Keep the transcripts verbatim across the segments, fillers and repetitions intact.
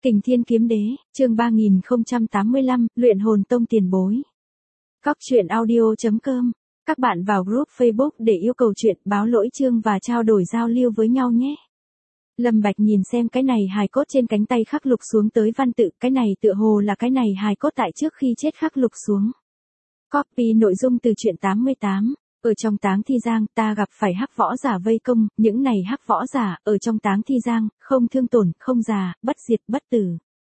Kình Thiên Kiếm Đế, chương ba nghìn không trăm tám mươi lăm, Luyện Hồn Tông tiền bối. Góc truyện audio chấm com. Các bạn vào group Facebook để yêu cầu chuyện, báo lỗi chương và trao đổi giao lưu với nhau nhé. Lâm Bạch nhìn xem cái này hài cốt trên cánh tay khắc lục xuống tới văn tự, cái này tựa hồ là cái này hài cốt tại trước khi chết khắc lục xuống. Copy nội dung từ truyện tám mươi tám. Ở trong Táng Thi Giang, ta gặp phải hắc võ giả vây công, những này hắc võ giả, ở trong Táng Thi Giang, không thương tổn, không già, bất diệt, bất tử.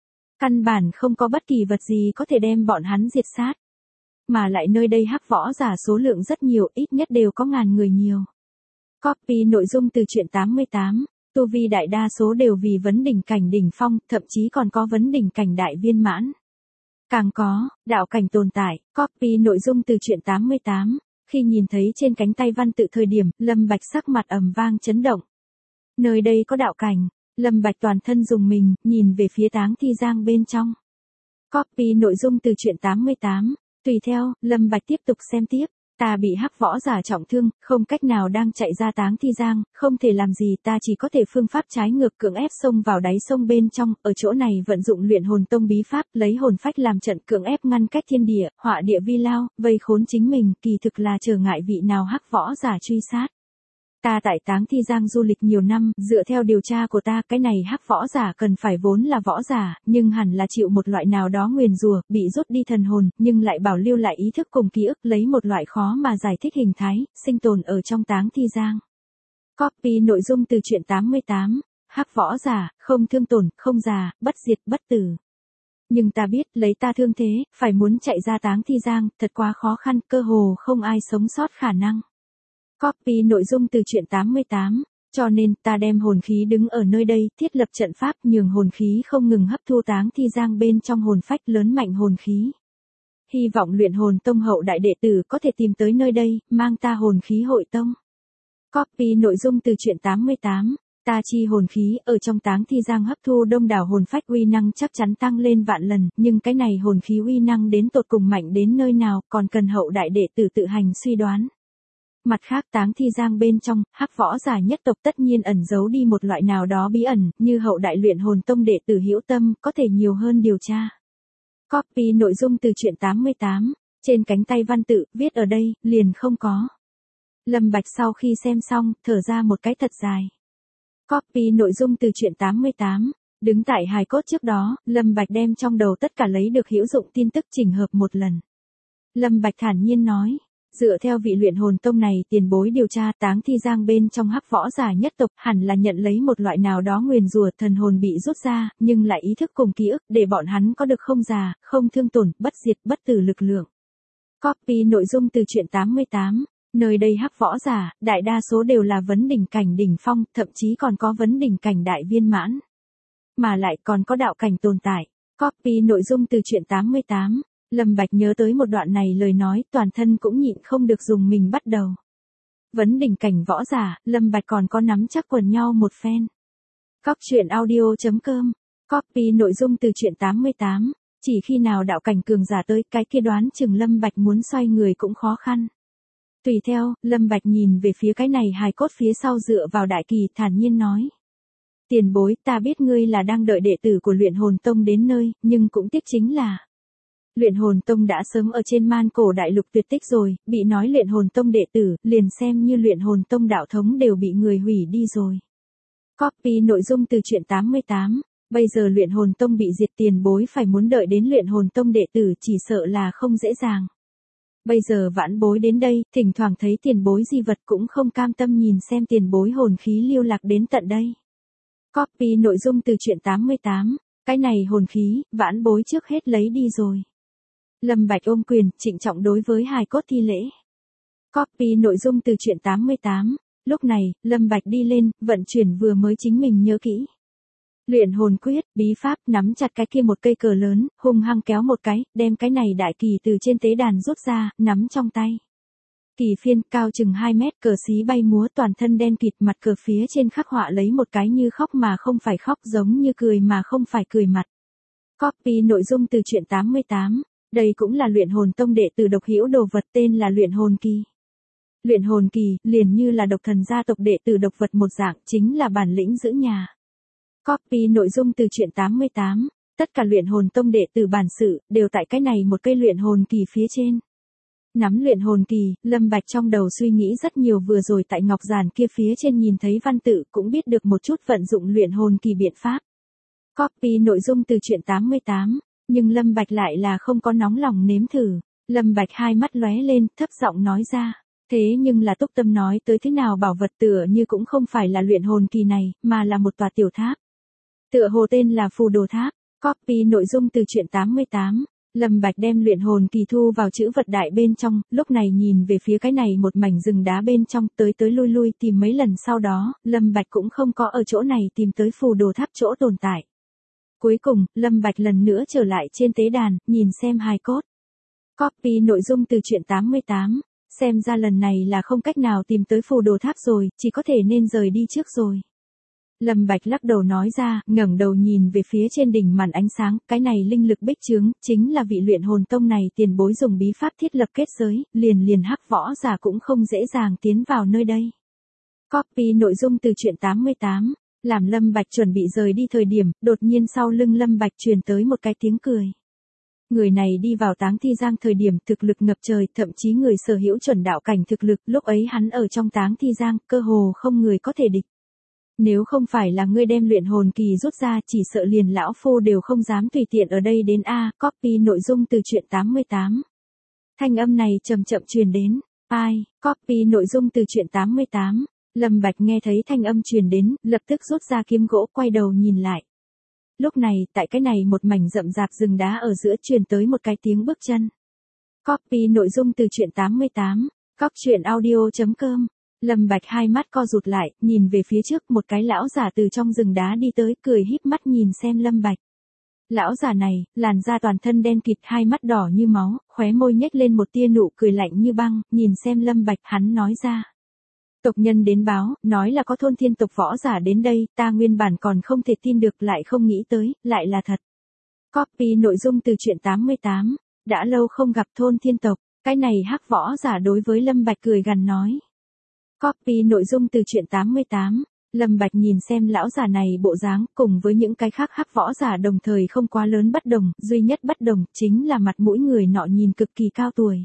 Căn bản không có bất kỳ vật gì có thể đem bọn hắn diệt sát. Mà lại nơi đây hắc võ giả số lượng rất nhiều, ít nhất đều có ngàn người nhiều. Copy nội dung từ truyện tám mươi tám. Tu vi đại đa số đều vì vấn đỉnh cảnh đỉnh phong, thậm chí còn có vấn đỉnh cảnh đại viên mãn. Càng có, đạo cảnh tồn tại. Copy nội dung từ truyện tám mươi tám. Khi nhìn thấy trên cánh tay văn tự thời điểm, Lâm Bạch sắc mặt ầm vang chấn động. Nơi đây có đạo cảnh, Lâm Bạch toàn thân dùng mình, nhìn về phía Táng Thi Giang bên trong. Copy nội dung từ truyện tám mươi tám. Tùy theo, Lâm Bạch tiếp tục xem tiếp. Ta bị hắc võ giả trọng thương, không cách nào đang chạy ra Táng Thi Giang, không thể làm gì, ta chỉ có thể phương pháp trái ngược cưỡng ép xông vào đáy sông bên trong, ở chỗ này vận dụng Luyện Hồn Tông bí pháp, lấy hồn phách làm trận cưỡng ép ngăn cách thiên địa, họa địa vi lao, vây khốn chính mình, kỳ thực là trở ngại vị nào hắc võ giả truy sát. Ta tại Táng Thi Giang du lịch nhiều năm, dựa theo điều tra của ta, cái này hắc võ giả cần phải vốn là võ giả, nhưng hẳn là chịu một loại nào đó nguyền rủa, bị rút đi thần hồn, nhưng lại bảo lưu lại ý thức cùng ký ức, lấy một loại khó mà giải thích hình thái, sinh tồn ở trong Táng Thi Giang. Copy nội dung từ truyện tám mươi tám. Hắc võ giả, không thương tổn, không già, bất diệt, bất tử. Nhưng ta biết, lấy ta thương thế, phải muốn chạy ra Táng Thi Giang, thật quá khó khăn, cơ hồ không ai sống sót khả năng. Copy nội dung từ truyện tám mươi tám. Cho nên, ta đem hồn khí đứng ở nơi đây, thiết lập trận pháp nhường hồn khí không ngừng hấp thu Táng Thi Giang bên trong hồn phách lớn mạnh hồn khí. Hy vọng Luyện Hồn Tông hậu đại đệ tử có thể tìm tới nơi đây, mang ta hồn khí hội tông. Copy nội dung từ truyện tám mươi tám. Ta chi hồn khí ở trong Táng Thi Giang hấp thu đông đảo hồn phách uy năng chắc chắn tăng lên vạn lần, nhưng cái này hồn khí uy năng đến tột cùng mạnh đến nơi nào còn cần hậu đại đệ tử tự hành suy đoán. Mặt khác Táng Thi Giang bên trong, hắc võ giả nhất tộc tất nhiên ẩn giấu đi một loại nào đó bí ẩn, như hậu đại Luyện Hồn Tông đệ tử Hữu Tâm, có thể nhiều hơn điều tra. Copy nội dung từ truyện tám mươi tám. Trên cánh tay văn tự, viết ở đây, liền không có. Lâm Bạch sau khi xem xong, thở ra một cái thật dài. Copy nội dung từ truyện tám mươi tám. Đứng tại hài cốt trước đó, Lâm Bạch đem trong đầu tất cả lấy được hữu dụng tin tức chỉnh hợp một lần. Lâm Bạch thản nhiên nói. Dựa theo vị Luyện Hồn Tông này tiền bối điều tra, Táng Thi Giang bên trong hắc võ giả nhất tộc hẳn là nhận lấy một loại nào đó nguyền rủa, thần hồn bị rút ra, nhưng lại ý thức cùng ký ức để bọn hắn có được không già, không thương tổn, bất diệt, bất tử lực lượng. Copy nội dung từ truyện tám mươi tám. Nơi đây hắc võ giả, đại đa số đều là vấn đỉnh cảnh đỉnh phong, thậm chí còn có vấn đỉnh cảnh đại viên mãn. Mà lại còn có đạo cảnh tồn tại. Copy nội dung từ truyện tám mươi tám. Lâm Bạch nhớ tới một đoạn này lời nói, toàn thân cũng nhịn không được dùng mình bắt đầu. Vấn đỉnh cảnh võ giả, Lâm Bạch còn có nắm chắc quần nhau một phen. Góc truyện audio chấm com. Copy nội dung từ truyện tám mươi tám. Chỉ khi nào đạo cảnh cường giả tới, cái kia đoán chừng Lâm Bạch muốn xoay người cũng khó khăn. Tùy theo, Lâm Bạch nhìn về phía cái này hài cốt phía sau dựa vào đại kỳ, thản nhiên nói. Tiền bối, ta biết ngươi là đang đợi đệ tử của Luyện Hồn Tông đến nơi, nhưng cũng tiếc chính là Luyện Hồn Tông đã sớm ở trên man cổ đại lục tuyệt tích rồi, bị nói Luyện Hồn Tông đệ tử, liền xem như Luyện Hồn Tông đạo thống đều bị người hủy đi rồi. Copy nội dung từ truyện tám mươi tám. Bây giờ Luyện Hồn Tông bị diệt, tiền bối phải muốn đợi đến Luyện Hồn Tông đệ tử chỉ sợ là không dễ dàng. Bây giờ vãn bối đến đây, thỉnh thoảng thấy tiền bối di vật cũng không cam tâm nhìn xem tiền bối hồn khí lưu lạc đến tận đây. Copy nội dung từ truyện tám mươi tám. Cái này hồn khí, vãn bối trước hết lấy đi rồi. Lâm Bạch ôm quyền, trịnh trọng đối với hài cốt thi lễ. Copy nội dung từ truyện tám mươi tám. Lúc này, Lâm Bạch đi lên, vận chuyển vừa mới chính mình nhớ kỹ. Luyện hồn quyết, bí pháp, nắm chặt cái kia một cây cờ lớn, hung hăng kéo một cái, đem cái này đại kỳ từ trên tế đàn rút ra, nắm trong tay. Kỳ phiên, cao chừng hai mét, cờ xí bay múa, toàn thân đen kịt, mặt cờ phía trên khắc họa lấy một cái như khóc mà không phải khóc, giống như cười mà không phải cười mặt. Copy nội dung từ truyện tám mươi tám. Đây cũng là Luyện Hồn Tông đệ tử độc hữu đồ vật tên là Luyện Hồn Kỳ. Luyện Hồn Kỳ, liền như là độc thần gia tộc đệ tử độc vật một dạng, chính là bản lĩnh giữ nhà. Copy nội dung từ truyện tám mươi tám. Tất cả luyện hồn tông đệ tử bản sự, đều tại cái này một cây luyện hồn kỳ phía trên. Nắm luyện hồn kỳ, Lâm Bạch trong đầu suy nghĩ rất nhiều, vừa rồi tại ngọc giản kia phía trên nhìn thấy văn tự cũng biết được một chút vận dụng luyện hồn kỳ biện pháp. Copy nội dung từ truyện tám mươi tám, nhưng Lâm Bạch lại là không có nóng lòng nếm thử. Lâm Bạch hai mắt lóe lên, thấp giọng nói ra. Thế nhưng là Túc Tâm nói tới thế nào bảo vật tựa như cũng không phải là luyện hồn kỳ này, mà là một tòa tiểu tháp. Tựa hồ tên là Phù Đồ Tháp. Copy nội dung từ truyện tám mươi tám. Lâm Bạch đem luyện hồn kỳ thu vào chữ vật đại bên trong, lúc này nhìn về phía cái này một mảnh rừng đá bên trong, tới tới lui lui tìm mấy lần, sau đó, Lâm Bạch cũng không có ở chỗ này tìm tới Phù Đồ Tháp chỗ tồn tại. Cuối cùng, Lâm Bạch lần nữa trở lại trên tế đàn, nhìn xem hài cốt. Copy nội dung từ truyện tám mươi tám. Xem ra lần này là không cách nào tìm tới Phù Đồ Tháp rồi, chỉ có thể nên rời đi trước rồi. Lâm Bạch lắc đầu nói ra, ngẩng đầu nhìn về phía trên đỉnh màn ánh sáng, cái này linh lực bích chướng, chính là vị luyện hồn tông này tiền bối dùng bí pháp thiết lập kết giới, liền liền hắc võ giả cũng không dễ dàng tiến vào nơi đây. Copy nội dung từ truyện tám mươi tám. Làm Lâm Bạch chuẩn bị rời đi thời điểm, đột nhiên sau lưng Lâm Bạch truyền tới một cái tiếng cười. Người này đi vào Táng Thi Giang thời điểm thực lực ngập trời, thậm chí người sở hữu chuẩn đạo cảnh thực lực, lúc ấy hắn ở trong Táng Thi Giang, cơ hồ không người có thể địch. Nếu không phải là ngươi đem luyện hồn kỳ rút ra, chỉ sợ liền lão phu đều không dám tùy tiện ở đây đến a. Copy nội dung từ truyện tám mươi tám. Thanh âm này chậm chậm truyền đến. Ai? Copy nội dung từ truyện tám mươi tám. Lâm Bạch nghe thấy thanh âm truyền đến, lập tức rút ra kiếm gỗ, quay đầu nhìn lại. Lúc này, tại cái này một mảnh rậm rạp rừng đá ở giữa truyền tới một cái tiếng bước chân. Copy nội dung từ truyện tám mươi tám. Cóc truyện audio chấm com. Lâm Bạch hai mắt co rụt lại, nhìn về phía trước, một cái lão giả từ trong rừng đá đi tới, cười híp mắt nhìn xem Lâm Bạch. Lão giả này, làn da toàn thân đen kịt, hai mắt đỏ như máu, khóe môi nhếch lên một tia nụ cười lạnh như băng, nhìn xem Lâm Bạch, hắn nói ra. Tộc nhân đến báo, nói là có thôn thiên tộc võ giả đến đây, ta nguyên bản còn không thể tin được, lại không nghĩ tới, lại là thật. Copy nội dung từ truyện tám mươi tám. Đã lâu không gặp thôn thiên tộc, cái này hắc võ giả đối với Lâm Bạch cười gằn nói. Copy nội dung từ truyện tám mươi tám. Lâm Bạch nhìn xem lão giả này bộ dáng, cùng với những cái khác hắc võ giả đồng thời không quá lớn bất đồng, duy nhất bất đồng chính là mặt mũi người nọ nhìn cực kỳ cao tuổi.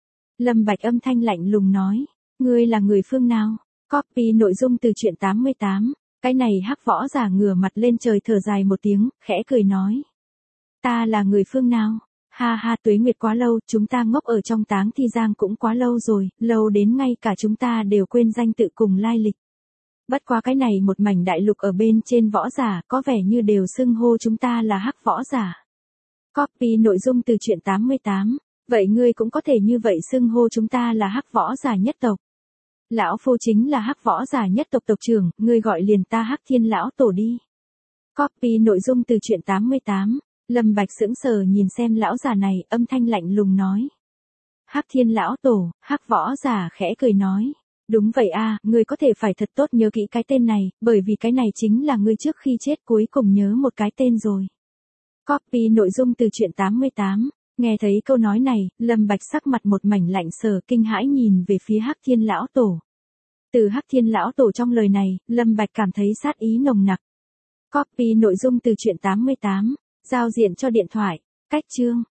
Lâm Bạch âm thanh lạnh lùng nói, ngươi là người phương nào? Copy nội dung từ truyện tám mươi tám. Cái này hắc võ giả ngửa mặt lên trời thở dài một tiếng, khẽ cười nói, ta là người phương nào? Ha ha, tuế nguyệt quá lâu, chúng ta ngốc ở trong Táng Thi Giang cũng quá lâu rồi, lâu đến ngay cả chúng ta đều quên danh tự cùng lai lịch. Bất quá cái này một mảnh đại lục ở bên trên võ giả, có vẻ như đều xưng hô chúng ta là hắc võ giả. Copy nội dung từ truyện tám mươi tám. Vậy ngươi cũng có thể như vậy xưng hô chúng ta là hắc võ giả nhất tộc. Lão phu chính là hắc võ giả nhất tộc tộc trưởng, ngươi gọi liền ta Hắc Thiên lão tổ đi. Copy nội dung từ truyện tám mươi tám. Lâm Bạch sững sờ nhìn xem lão già này, âm thanh lạnh lùng nói. Hắc Thiên lão tổ, hắc võ giả khẽ cười nói. Đúng vậy a, ngươi có thể phải thật tốt nhớ kỹ cái tên này, bởi vì cái này chính là ngươi trước khi chết cuối cùng nhớ một cái tên rồi. Copy nội dung từ truyện tám mươi tám. Nghe thấy câu nói này, Lâm Bạch sắc mặt một mảnh lạnh sờ, kinh hãi nhìn về phía Hắc Thiên lão tổ. Từ Hắc Thiên lão tổ trong lời này, Lâm Bạch cảm thấy sát ý nồng nặc. Copy nội dung từ truyện tám mươi tám. Giao diện cho điện thoại. Cách chương.